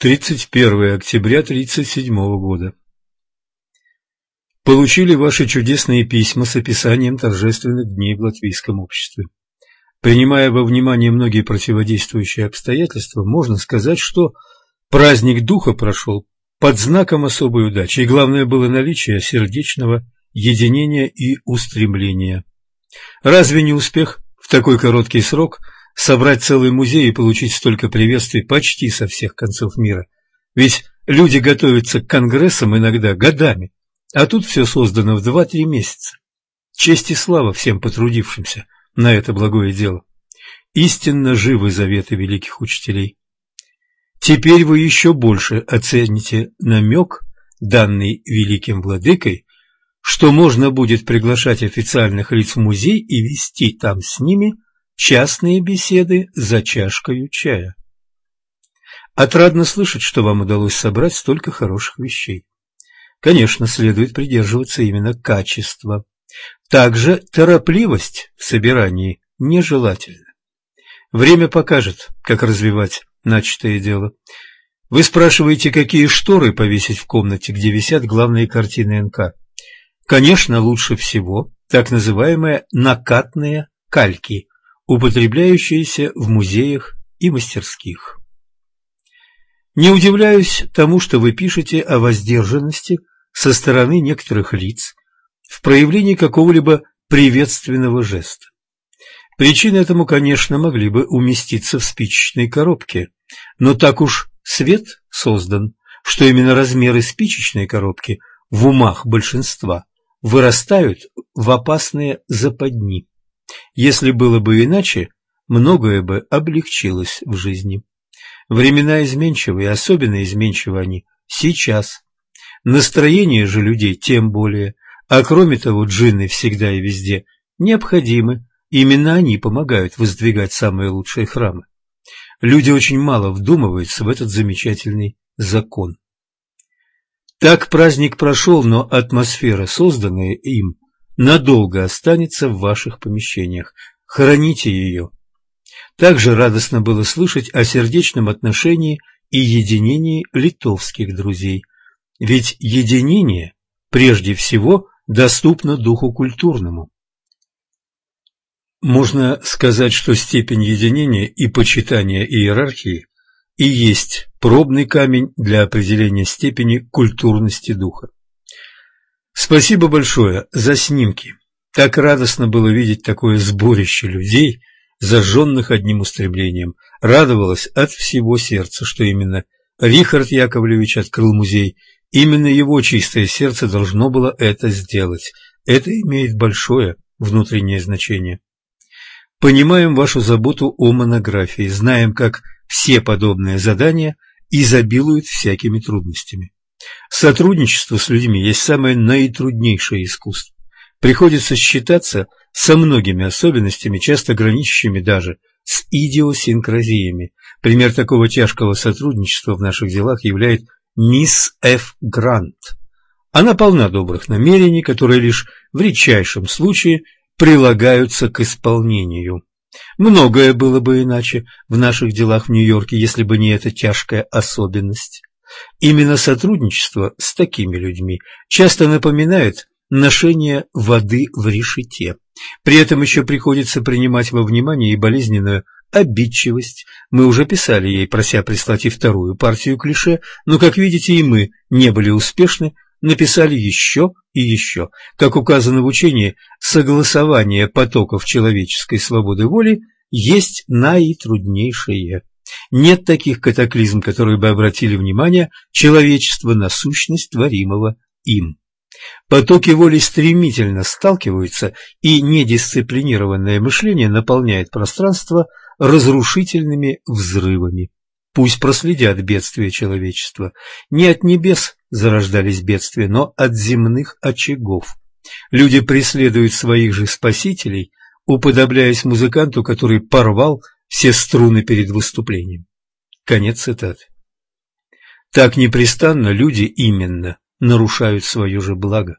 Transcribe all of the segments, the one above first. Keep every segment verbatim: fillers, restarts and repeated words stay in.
тридцать первое октября тридцать седьмого года. Получили ваши чудесные письма с описанием торжественных дней в латвийском обществе. Принимая во внимание многие противодействующие обстоятельства, можно сказать, что праздник Духа прошел под знаком особой удачи, и главное было наличие сердечного единения и устремления. Разве не успех в такой короткий срок собрать целый музей и получить столько приветствий почти со всех концов мира? Ведь люди готовятся к конгрессам иногда годами, а тут все создано в два-три месяца. Честь и слава всем потрудившимся на это благое дело. Истинно живы заветы великих учителей. Теперь вы еще больше оцените намек, данный великим владыкой, что можно будет приглашать официальных лиц в музей и вести там с ними частные беседы за чашкой чая. Отрадно слышать, что вам удалось собрать столько хороших вещей. Конечно, следует придерживаться именно качества. Также торопливость в собирании нежелательна. Время покажет, как развивать начатое дело. Вы спрашиваете, какие шторы повесить в комнате, где висят главные картины эн ка. Конечно, лучше всего так называемые накатные кальки, употребляющиеся в музеях и мастерских. Не удивляюсь тому, что вы пишете о воздержанности со стороны некоторых лиц в проявлении какого-либо приветственного жеста. Причины этому, конечно, могли бы уместиться в спичечной коробке, но так уж свет создан, что именно размеры спичечной коробки в умах большинства вырастают в опасные западни. Если было бы иначе, многое бы облегчилось в жизни. Времена изменчивы, и особенно изменчивы они сейчас. Настроение же людей тем более, а кроме того, джинны всегда и везде необходимы. Именно они помогают воздвигать самые лучшие храмы. Люди очень мало вдумываются в этот замечательный закон. Так праздник прошел, но атмосфера, созданная им, надолго останется в ваших помещениях. Храните ее. Также радостно было слышать о сердечном отношении и единении литовских друзей. Ведь единение прежде всего доступно духу культурному. Можно сказать, что степень единения и почитания иерархии и есть пробный камень для определения степени культурности духа. Спасибо большое за снимки. Так радостно было видеть такое сборище людей, зажженных одним устремлением. Радовалась от всего сердца, что именно Рихард Яковлевич открыл музей. Именно его чистое сердце должно было это сделать. Это имеет большое внутреннее значение. Понимаем вашу заботу о монографии, знаем, как все подобные задания изобилуют всякими трудностями. Сотрудничество с людьми есть самое наитруднейшее искусство. Приходится считаться со многими особенностями, часто граничащими даже с идиосинкразиями. Пример такого тяжкого сотрудничества в наших делах является мисс Ф. Грант. Она полна добрых намерений, которые лишь в редчайшем случае прилагаются к исполнению. Многое было бы иначе в наших делах в Нью-Йорке, если бы не эта тяжкая особенность. Именно сотрудничество с такими людьми часто напоминает ношение воды в решете. При этом еще приходится принимать во внимание и болезненную обидчивость. Мы уже писали ей, прося прислать и вторую партию клише, но, как видите, и мы не были успешны, написали еще и еще. Как указано в учении, согласование потоков человеческой свободы воли есть наитруднейшее. Нет таких катаклизм, которые бы обратили внимание человечества на сущность творимого им. Потоки воли стремительно сталкиваются, и недисциплинированное мышление наполняет пространство разрушительными взрывами. Пусть проследят бедствия человечества. Не от небес зарождались бедствия, но от земных очагов. Люди преследуют своих же спасителей, уподобляясь музыканту, который порвал все струны перед выступлением. Конец цитаты. Так непрестанно люди именно нарушают свое же благо.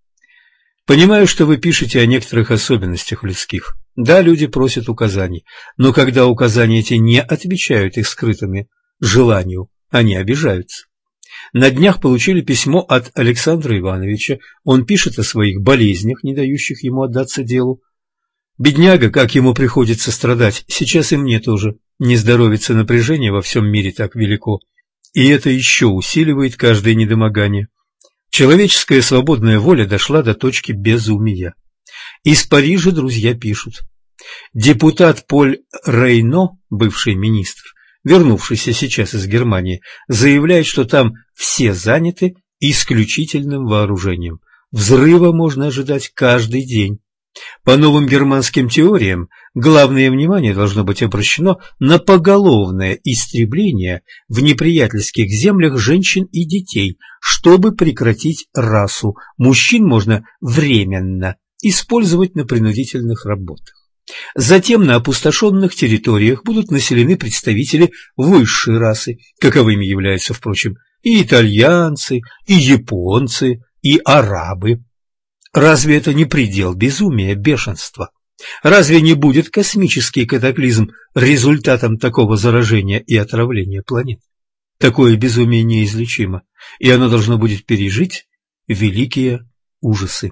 Понимаю, что вы пишете о некоторых особенностях людских. Да, люди просят указаний, но когда указания эти не отвечают их скрытому желанию, они обижаются. На днях получили письмо от Александра Ивановича. Он пишет о своих болезнях, не дающих ему отдаться делу. Бедняга, как ему приходится страдать, сейчас и мне тоже. Не здоровится, напряжение во всем мире так велико. И это еще усиливает каждое недомогание. Человеческая свободная воля дошла до точки безумия. Из Парижа друзья пишут. Депутат Поль Рейно, бывший министр, вернувшийся сейчас из Германии, заявляет, что там все заняты исключительным вооружением. Взрыва можно ожидать каждый день. По новым германским теориям, главное внимание должно быть обращено на поголовное истребление в неприятельских землях женщин и детей, чтобы прекратить расу. Мужчин можно временно использовать на принудительных работах. Затем на опустошенных территориях будут населены представители высшей расы, каковыми являются, впрочем, и итальянцы, и японцы, и арабы. Разве это не предел безумия, бешенства? Разве не будет космический катаклизм результатом такого заражения и отравления планет? Такое безумие неизлечимо, и оно должно будет пережить великие ужасы.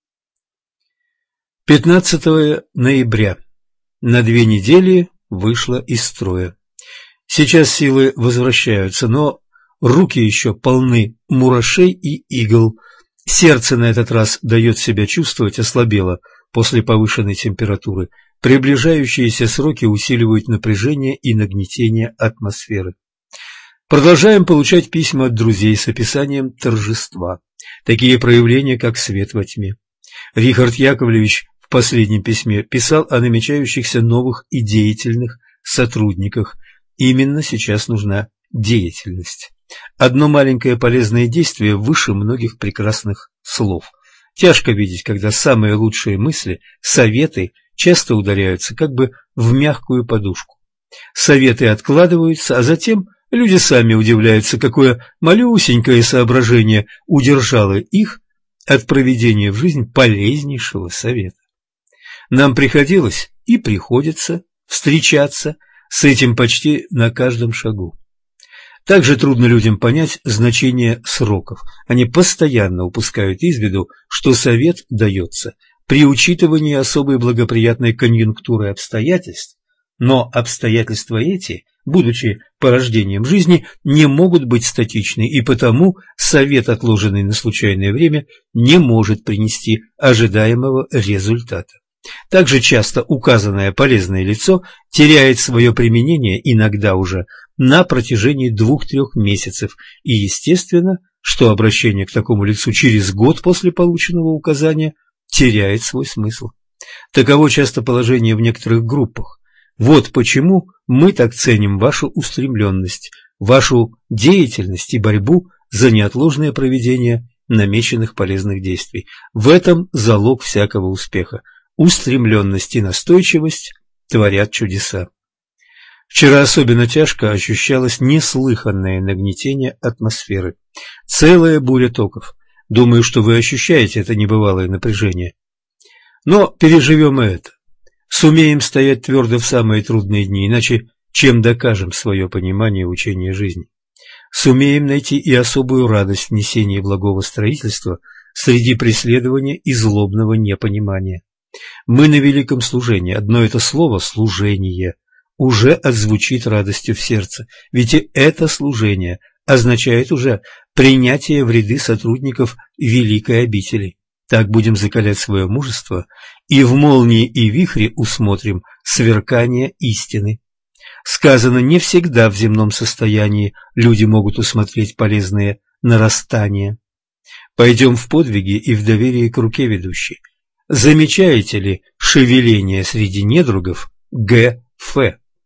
пятнадцатого ноября. На две недели вышла из строя. Сейчас силы возвращаются, но руки еще полны мурашей и игл. Сердце на этот раз дает себя чувствовать, ослабело после повышенной температуры. Приближающиеся сроки усиливают напряжение и нагнетение атмосферы. Продолжаем получать письма от друзей с описанием торжества. Такие проявления, как свет во тьме. Рихард Яковлевич в последнем письме писал о намечающихся новых и деятельных сотрудниках. Именно сейчас нужна деятельность. Одно маленькое полезное действие выше многих прекрасных слов. Тяжко видеть, когда самые лучшие мысли, советы часто ударяются как бы в мягкую подушку. Советы откладываются, а затем люди сами удивляются, какое малюсенькое соображение удержало их от проведения в жизнь полезнейшего совета. Нам приходилось и приходится встречаться с этим почти на каждом шагу. Также трудно людям понять значение сроков. Они постоянно упускают из виду, что совет дается при учитывании особой благоприятной конъюнктуры обстоятельств, но обстоятельства эти, будучи порождением жизни, не могут быть статичны, и потому совет, отложенный на случайное время, не может принести ожидаемого результата. Также часто указанное полезное лицо теряет свое применение, иногда уже на протяжении двух-трех месяцев, и естественно, что обращение к такому лицу через год после полученного указания теряет свой смысл. Таково часто положение в некоторых группах. Вот почему мы так ценим вашу устремленность, вашу деятельность и борьбу за неотложное проведение намеченных полезных действий. В этом залог всякого успеха. Устремленность и настойчивость творят чудеса. Вчера особенно тяжко ощущалось неслыханное нагнетение атмосферы. Целая буря токов. Думаю, что вы ощущаете это небывалое напряжение. Но переживем и это. Сумеем стоять твердо в самые трудные дни, иначе чем докажем свое понимание учения жизни. Сумеем найти и особую радость в несении благого строительства среди преследования и злобного непонимания. Мы на великом служении, одно это слово «служение» уже отзвучит радостью в сердце, ведь и это служение означает уже принятие в ряды сотрудников великой обители. Так будем закалять свое мужество, и в молнии и вихре усмотрим сверкание истины. Сказано, не всегда в земном состоянии люди могут усмотреть полезные нарастания. Пойдем в подвиги и в доверие к руке ведущей. Замечаете ли шевеление среди недругов Г Ф?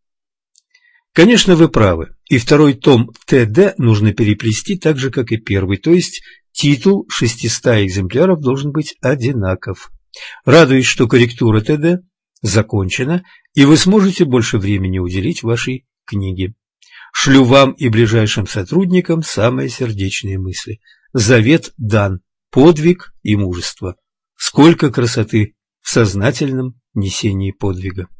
Конечно, вы правы, и второй том Т Д нужно переплести так же, как и первый, то есть титул шестисот экземпляров должен быть одинаков. Радуюсь, что корректура Т Д закончена, и вы сможете больше времени уделить вашей книге. Шлю вам и ближайшим сотрудникам самые сердечные мысли. Завет дан, подвиг и мужество. Сколько красоты в сознательном несении подвига!